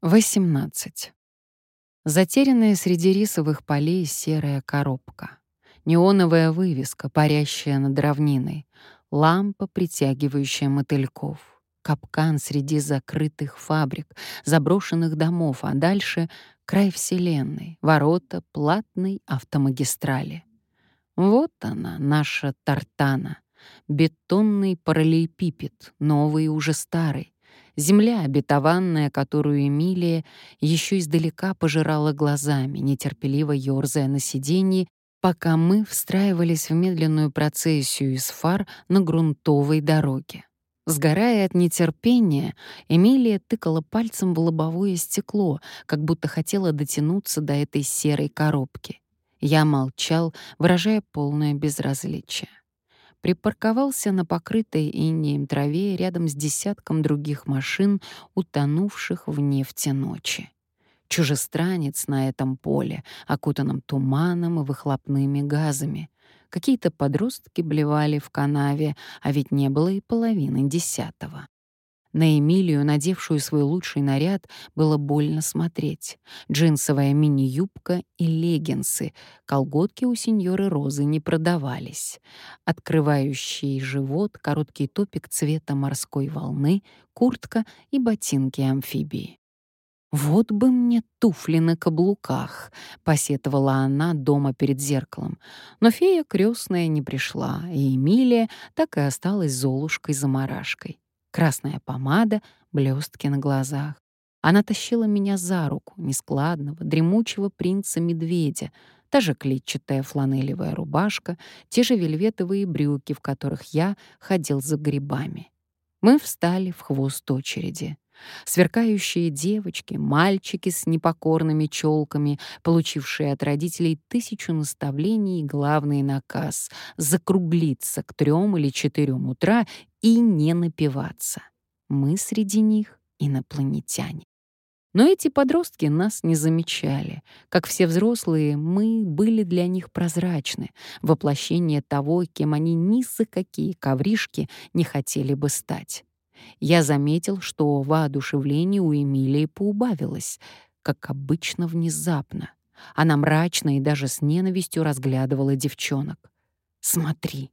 18. Затерянная среди рисовых полей серая коробка. Неоновая вывеска, парящая над равниной. Лампа, притягивающая мотыльков. Капкан среди закрытых фабрик, заброшенных домов, а дальше — край вселенной, ворота платной автомагистрали. Вот она, наша Тартана. Бетонный параллелепипед, новый и уже старый. Земля обетованная, которую Эмилия еще издалека пожирала глазами, нетерпеливо ёрзая на сиденье, пока мы встраивались в медленную процессию из фар на грунтовой дороге. Сгорая от нетерпения, Эмилия тыкала пальцем в лобовое стекло, как будто хотела дотянуться до этой серой коробки. Я молчал, выражая полное безразличие. Припарковался на покрытой инеем траве рядом с десятком других машин, утонувших в нефти ночи. Чужестранец на этом поле, окутанном туманом и выхлопными газами. Какие-то подростки блевали в канаве, а ведь не было и половины 10. На Эмилию, надевшую свой лучший наряд, было больно смотреть. Джинсовая мини-юбка и леггинсы. Колготки у сеньоры Розы не продавались. Открывающий живот, короткий топик цвета морской волны, куртка и ботинки-амфибии. «Вот бы мне туфли на каблуках», — посетовала она дома перед зеркалом. Но фея крестная не пришла, и Эмилия так и осталась Золушкой-замарашкой. Красная помада, блестки на глазах. Она тащила меня за руку, нескладного, дремучего принца-медведя, та же клетчатая фланелевая рубашка, те же вельветовые брюки, в которых я ходил за грибами. Мы встали в хвост очереди. Сверкающие девочки, мальчики с непокорными челками, получившие от родителей 1000 наставлений и главный наказ — закруглиться к 3 или 4 утра и не напиваться. Мы среди них инопланетяне. Но эти подростки нас не замечали. Как все взрослые, мы были для них прозрачны, воплощение того, кем они ни за какие ковришки не хотели бы стать. Я заметил, что воодушевление у Эмилии поубавилось, как обычно, внезапно. Она мрачно и даже с ненавистью разглядывала девчонок. «Смотри,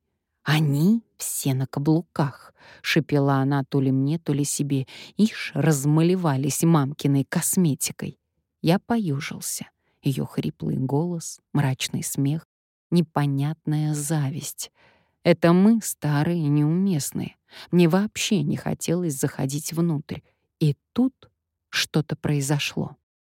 они все на каблуках», — шипела она то ли мне, то ли себе. Ишь, размалевались мамкиной косметикой. Я поюжился. Ее хриплый голос, мрачный смех, непонятная зависть. Это мы, старые и неуместные. Мне вообще не хотелось заходить внутрь. И тут что-то произошло.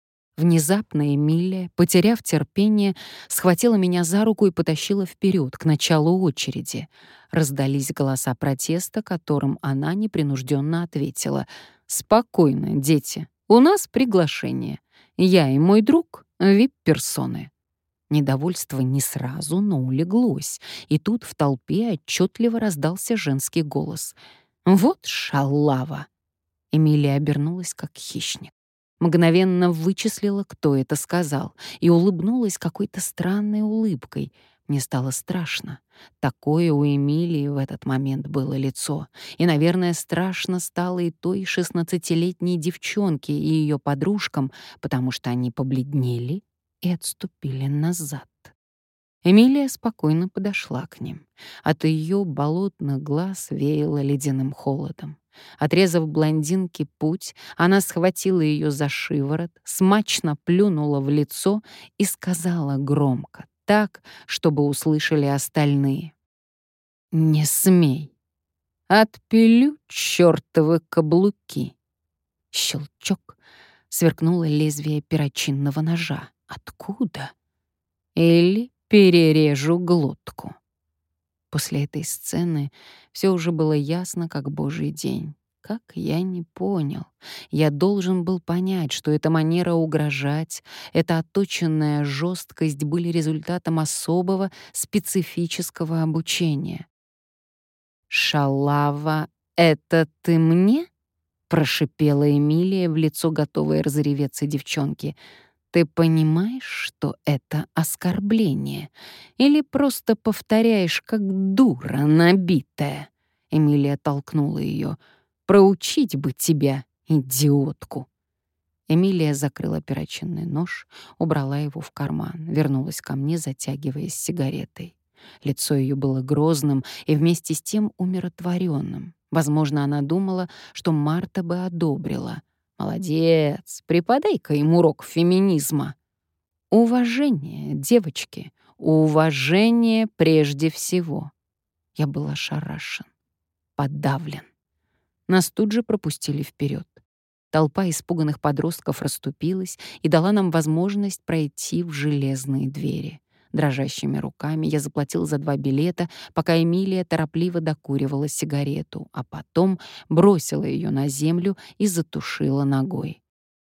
Внезапно Эмилия, потеряв терпение, схватила меня за руку и потащила вперед, к началу очереди. Раздались голоса протеста, которым она непринужденно ответила: «Спокойно, дети, у нас приглашение. Я и мой друг — вип-персоны». Недовольство не сразу, но улеглось, и тут в толпе отчетливо раздался женский голос. «Вот шалава!» Эмилия обернулась как хищник. Мгновенно вычислила, кто это сказал, и улыбнулась какой-то странной улыбкой. Мне стало страшно. Такое у Эмилии в этот момент было лицо. И, наверное, страшно стало и той 16-летней девчонке и ее подружкам, потому что они побледнели и отступили назад. Эмилия спокойно подошла к ним. От ее болотных глаз веяло ледяным холодом. Отрезав блондинке путь, она схватила ее за шиворот, смачно плюнула в лицо и сказала громко, так, чтобы услышали остальные: «Не смей! Отпилю чёртовы каблуки!» Щелчок. Сверкнуло лезвие перочинного ножа. Откуда? Или перережу глотку. После этой сцены все уже было ясно, как божий день. Как я не понял. Я должен был понять, что эта манера угрожать, эта отточенная жесткость были результатом особого специфического обучения. «Шалава, это ты мне?» — прошипела Эмилия в лицо, готовая разреветься девчонки. «Ты понимаешь, что это оскорбление? Или просто повторяешь, как дура набитая?» Эмилия толкнула ее. «Проучить бы тебя, идиотку!» Эмилия закрыла перочинный нож, убрала его в карман, вернулась ко мне, затягиваясь сигаретой. Лицо ее было грозным и вместе с тем умиротворенным. Возможно, она думала, что Марта бы одобрила. «Молодец, преподай-ка им урок феминизма». Уважение, девочки, уважение прежде всего. Я был ошарашен, подавлен. Нас тут же пропустили вперед. Толпа испуганных подростков расступилась и дала нам возможность пройти в железные двери. Дрожащими руками я заплатил за 2 билета, пока Эмилия торопливо докуривала сигарету, а потом бросила ее на землю и затушила ногой.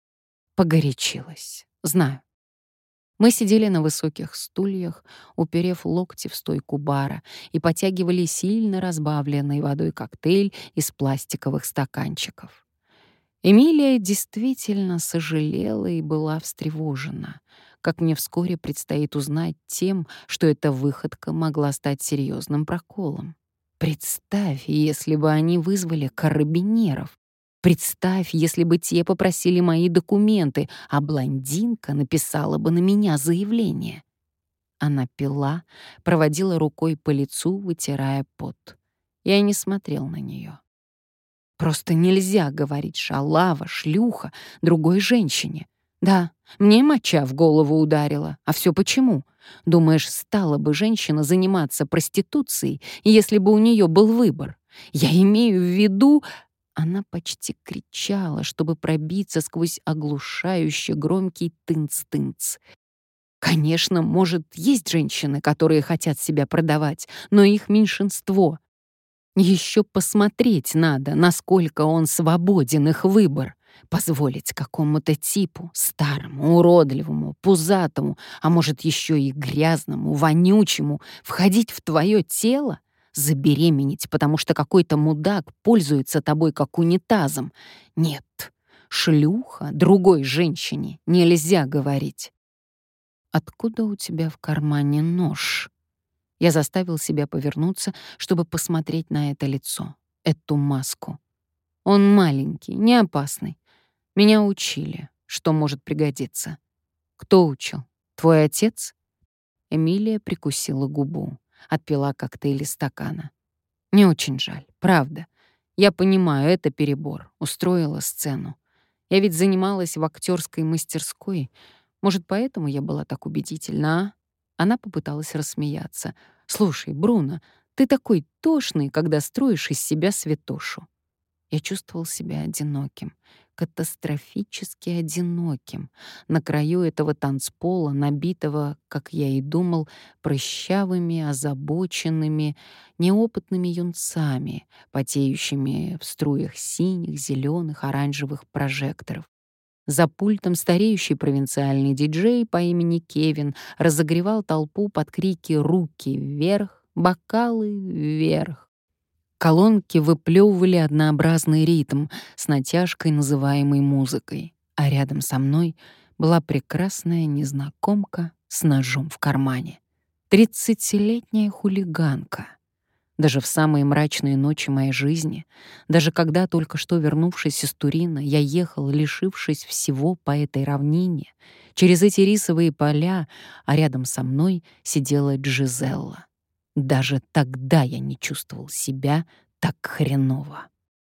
Погорячилась. Знаю. Мы сидели на высоких стульях, уперев локти в стойку бара, и потягивали сильно разбавленный водой коктейль из пластиковых стаканчиков. Эмилия действительно сожалела и была встревожена. Как мне вскоре предстоит узнать тем, что эта выходка могла стать серьезным проколом. Представь, если бы они вызвали карабинеров. Представь, если бы те попросили мои документы, а блондинка написала бы на меня заявление. Она пила, проводила рукой по лицу, вытирая пот. Я не смотрел на нее. Просто нельзя говорить «шалава», «шлюха» другой женщине. Да, мне моча в голову ударила. А все почему? Думаешь, стала бы женщина заниматься проституцией, если бы у нее был выбор? Я имею в виду... Она почти кричала, чтобы пробиться сквозь оглушающе громкий тынц-тынц. Конечно, может, есть женщины, которые хотят себя продавать, но их меньшинство. Еще посмотреть надо, насколько он свободен, их выбор. Позволить какому-то типу, старому, уродливому, пузатому, а может, еще и грязному, вонючему, входить в твое тело? Забеременеть, потому что какой-то мудак пользуется тобой как унитазом. Нет, шлюха другой женщине нельзя говорить. «Откуда у тебя в кармане нож?» Я заставил себя повернуться, чтобы посмотреть на это лицо, эту маску. Он маленький, не опасный. Меня учили, что может пригодиться. Кто учил? Твой отец? Эмилия прикусила губу, отпила коктейль из стакана. Не очень жаль, правда. Я понимаю, это перебор. Устроила сцену. Я ведь занималась в актерской мастерской. Может, поэтому я была так убедительна, а? Она попыталась рассмеяться. «Слушай, Бруно, ты такой тошный, когда строишь из себя святошу». Я чувствовал себя одиноким, катастрофически одиноким, на краю этого танцпола, набитого, как я и думал, прыщавыми, озабоченными, неопытными юнцами, потеющими в струях синих, зеленых, оранжевых прожекторов. За пультом стареющий провинциальный диджей по имени Кевин разогревал толпу под крики «Руки вверх! Бокалы вверх!». Колонки выплёвывали однообразный ритм с натяжкой, называемой музыкой, а рядом со мной была прекрасная незнакомка с ножом в кармане. 30-летняя хулиганка. Даже в самые мрачные ночи моей жизни, даже когда, только что вернувшись из Турина, я ехал, лишившись всего по этой равнине, через эти рисовые поля, а рядом со мной сидела Джизелла. Даже тогда я не чувствовал себя так хреново.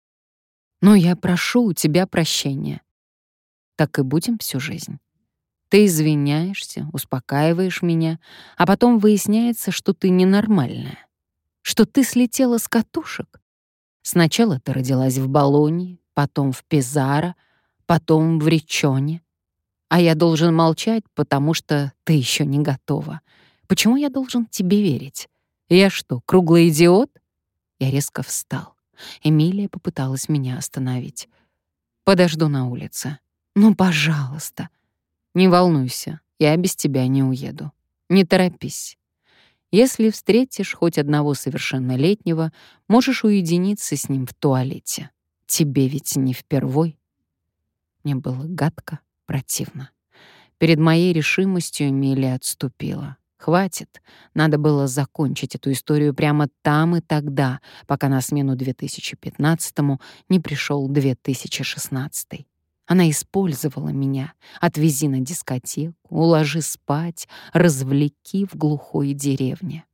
Но я прошу у тебя прощения. Так и будем всю жизнь. Ты извиняешься, успокаиваешь меня, а потом выясняется, что ты ненормальная. Что ты слетела с катушек. Сначала ты родилась в Болонье, потом в Пизаро, потом в Риччоне. А я должен молчать, потому что ты еще не готова. Почему я должен тебе верить? Я что, круглый идиот? Я резко встал. Эмилия попыталась меня остановить. Подожду на улице. Ну, пожалуйста. Не волнуйся, я без тебя не уеду. Не торопись. Если встретишь хоть одного совершеннолетнего, можешь уединиться с ним в туалете. Тебе ведь не впервой. Мне было гадко, противно. Перед моей решимостью Эмилия отступила. Хватит, надо было закончить эту историю прямо там и тогда, пока на смену 2015-му не пришел 2016. Она использовала меня. Отвези на дискотеку, уложи спать, развлеки в глухой деревне.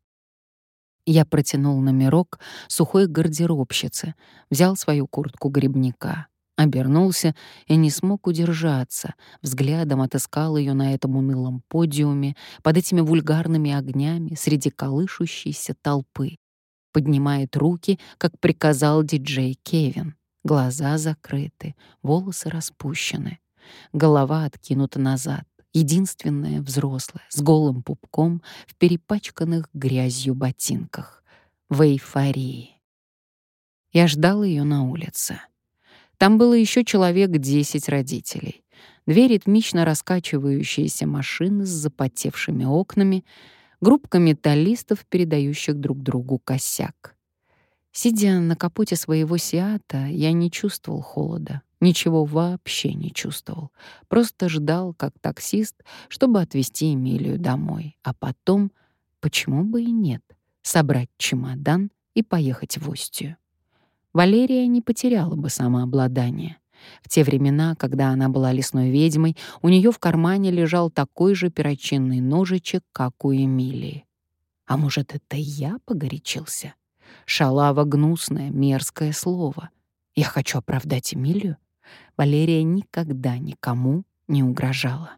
Я протянул номерок сухой гардеробщицы, взял свою куртку грибника, обернулся и не смог удержаться. Взглядом отыскал ее на этом унылом подиуме, под этими вульгарными огнями, среди колышущейся толпы. Поднимает руки, как приказал диджей Кевин. Глаза закрыты, волосы распущены, голова откинута назад. Единственная взрослая, с голым пупком, в перепачканных грязью ботинках. В эйфории. Я ждал ее на улице. Там было еще человек 10 родителей. Две ритмично раскачивающиеся машины с запотевшими окнами, группка металлистов, передающих друг другу косяк. Сидя на капоте своего Сиата, я не чувствовал холода, ничего вообще не чувствовал. Просто ждал, как таксист, чтобы отвезти Эмилию домой. А потом, почему бы и нет, собрать чемодан и поехать в Остию. Валерия не потеряла бы самообладание. В те времена, когда она была лесной ведьмой, у нее в кармане лежал такой же перочинный ножичек, как у Эмилии. А может, это я погорячился? Шалава — гнусное, мерзкое слово. Я хочу оправдать Эмилию. Валерия никогда никому не угрожала.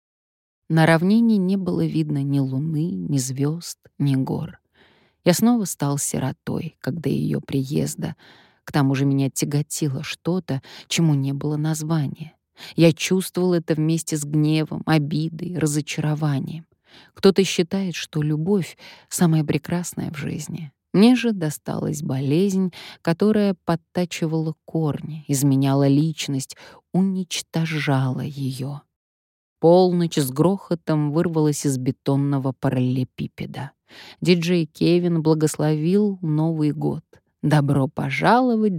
На равнине не было видно ни луны, ни звезд, ни гор. Я снова стал сиротой, когда ее приезда. К тому же меня тяготило что-то, чему не было названия. Я чувствовал это вместе с гневом, обидой, разочарованием. Кто-то считает, что любовь — самое прекрасное в жизни. Мне же досталась болезнь, которая подтачивала корни, изменяла личность, уничтожала ее. Полночь с грохотом вырвалась из бетонного параллелепипеда. Диджей Кевин благословил Новый год. Добро пожаловать,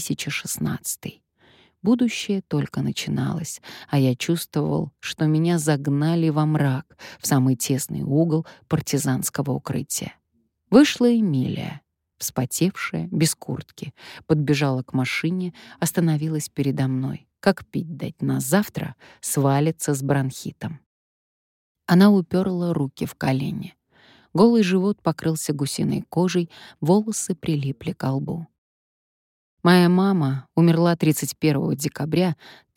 2016. Будущее только начиналось, а я чувствовал, что меня загнали во мрак, в самый тесный угол партизанского укрытия. Вышла Эмилия, вспотевшая, без куртки, подбежала к машине, остановилась передо мной. Как пить дать на завтра, свалится с бронхитом. Она уперла руки в колени. Голый живот покрылся гусиной кожей, волосы прилипли к лбу. Моя мама умерла 31 декабря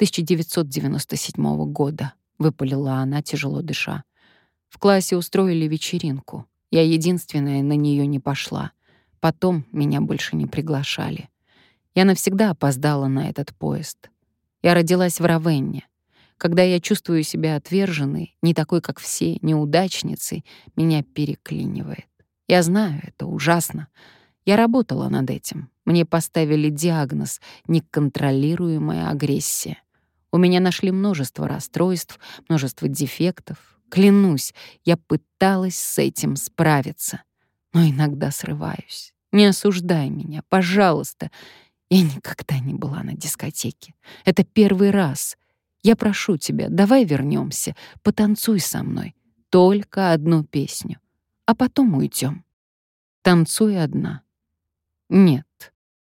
1997 года, выпалила она, тяжело дыша. В классе устроили вечеринку. Я единственная на нее не пошла. Потом меня больше не приглашали. Я навсегда опоздала на этот поезд. Я родилась в Равенне. Когда я чувствую себя отверженной, не такой, как все, неудачницей, меня переклинивает. Я знаю, это ужасно. Я работала над этим. Мне поставили диагноз «неконтролируемая агрессия». У меня нашли множество расстройств, множество дефектов. Клянусь, я пыталась с этим справиться. Но иногда срываюсь. Не осуждай меня, пожалуйста. Я никогда не была на дискотеке. Это первый раз. Я прошу тебя, давай вернемся, потанцуй со мной. Только одну песню. А потом уйдем. Танцуй одна. Нет.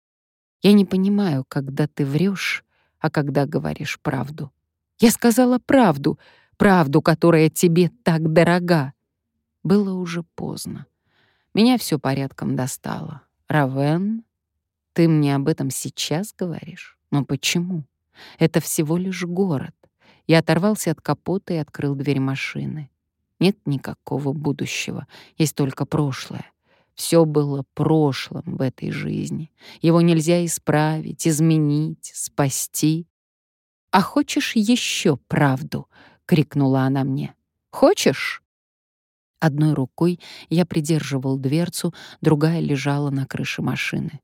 Я не понимаю, когда ты врешь, а когда говоришь правду. Я сказала правду, правду, которая тебе так дорога. Было уже поздно. Меня все порядком достало. Равен, ты мне об этом сейчас говоришь? Но почему? Это всего лишь город. Я оторвался от капота и открыл дверь машины. Нет никакого будущего, есть только прошлое. Все было прошлым в этой жизни. Его нельзя исправить, изменить, спасти. «А хочешь еще правду?» — крикнула она мне. «Хочешь?» Одной рукой я придерживал дверцу, другая лежала на крыше машины.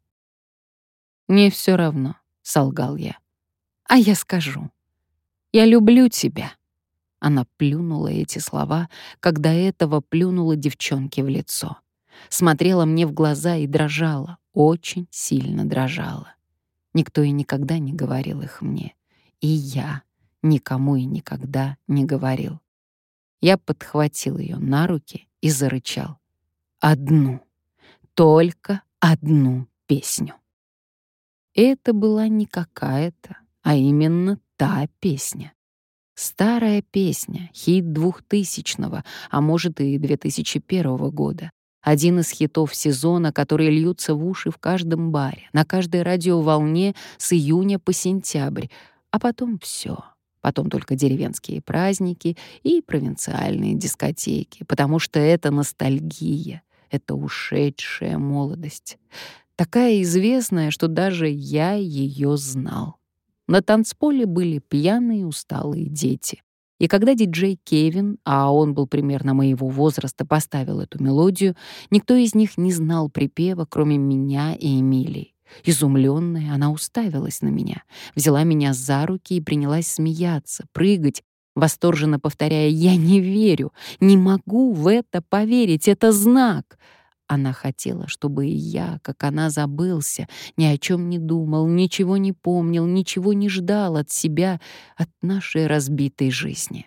«Мне все равно», — солгал я. «А я скажу. Я люблю тебя». Она плюнула эти слова, когда этого плюнула девчонке в лицо. Смотрела мне в глаза и дрожала, очень сильно дрожала. Никто и никогда не говорил их мне. И я никому и никогда не говорил. Я подхватил ее на руки и зарычал. Одну, только одну песню. И это была не какая-то, а именно та песня. Старая песня, хит 2000-го, а может и 2001 года. Один из хитов сезона, которые льются в уши в каждом баре, на каждой радиоволне с июня по сентябрь. А потом все. Потом только деревенские праздники и провинциальные дискотеки, потому что это ностальгия, это ушедшая молодость. Такая известная, что даже я ее знал. На танцполе были пьяные усталые дети. И когда диджей Кевин, а он был примерно моего возраста, поставил эту мелодию, никто из них не знал припева, кроме меня и Эмилии. Изумленная, она уставилась на меня, взяла меня за руки и принялась смеяться, прыгать, восторженно повторяя: «Я не верю, не могу в это поверить, это знак». Она хотела, чтобы и я, как она, забылся, ни о чем не думал, ничего не помнил, ничего не ждал от себя, от нашей разбитой жизни.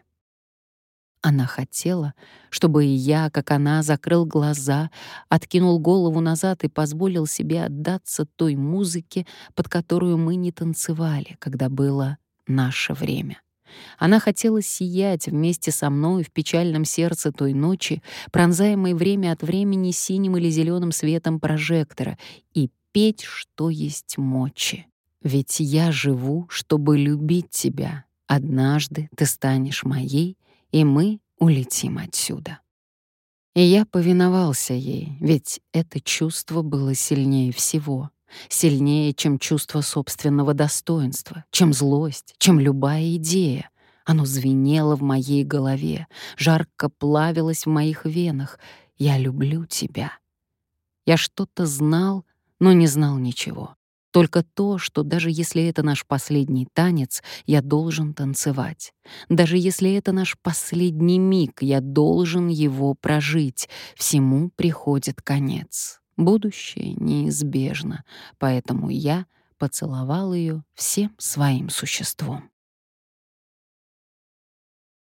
Она хотела, чтобы и я, как она, закрыл глаза, откинул голову назад и позволил себе отдаться той музыке, под которую мы не танцевали, когда было наше время. Она хотела сиять вместе со мной в печальном сердце той ночи, пронзаемой время от времени синим или зеленым светом прожектора, и петь, что есть мочи. Ведь я живу, чтобы любить тебя. Однажды ты станешь моей, и мы улетим отсюда. И я повиновался ей, ведь это чувство было сильнее всего. Сильнее, чем чувство собственного достоинства, чем злость, чем любая идея. Оно звенело в моей голове, жарко плавилось в моих венах. «Я люблю тебя». Я что-то знал, но не знал ничего. Только то, что даже если это наш последний танец, я должен танцевать. Даже если это наш последний миг, я должен его прожить. Всему приходит конец. Будущее неизбежно, поэтому я поцеловал ее всем своим существом.